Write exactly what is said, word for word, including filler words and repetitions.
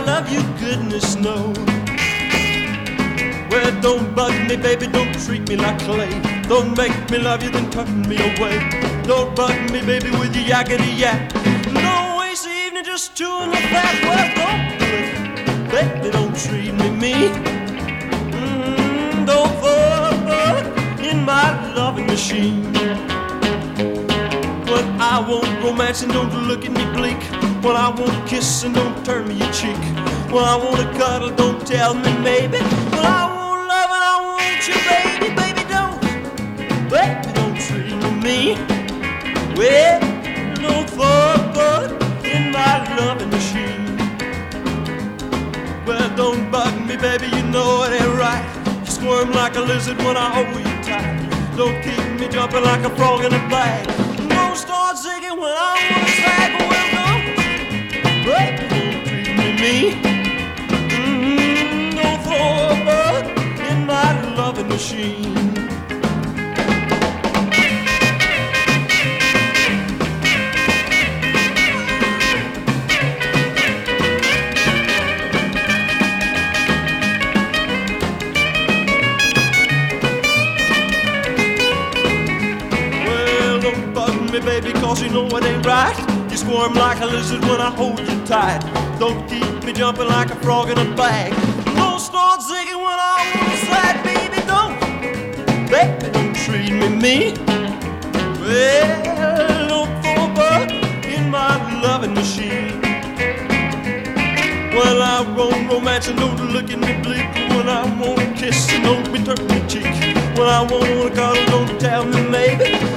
love you, goodness knows. Well, don't bug me, baby, don't treat me like clay. Don't make me love you, then turn me away. Don't bug me, baby, with your yakety yak. Don't waste the evening just chewing the fat. Well, don't do it, baby, don't treat me mean. Mm, don't fuck in my loving machine. Well, I want romance and don't look at me bleak. Well, I want a kiss and don't turn me your cheek. Well, I want a cuddle, don't tell me maybe. Well, I want love and I want you, baby. Baby, don't, baby, don't treat me mean. Well, don't fuck in my loving machine. Well, don't bug me, baby, you know it ain't right. You squirm like a lizard when I hold you tight. Don't keep me jumping like a frog in a bag. Don't start singing when I want to sag. Well, don't, baby, don't treat me mean. Mm-hmm, don't throw a bug in my loving machine. Me, baby, cause you know it ain't right. You squirm like a lizard when I hold you tight. Don't keep me jumping like a frog in a bag. Don't start zigging when I want to sag. Baby, don't, baby, don't treat me mean. Well, don't throw a bug in my loving machine. Well, I want romance and don't look at me bleak. When I want a kiss and don't be turn me cheek. When I want a cuddle, don't tell me maybe.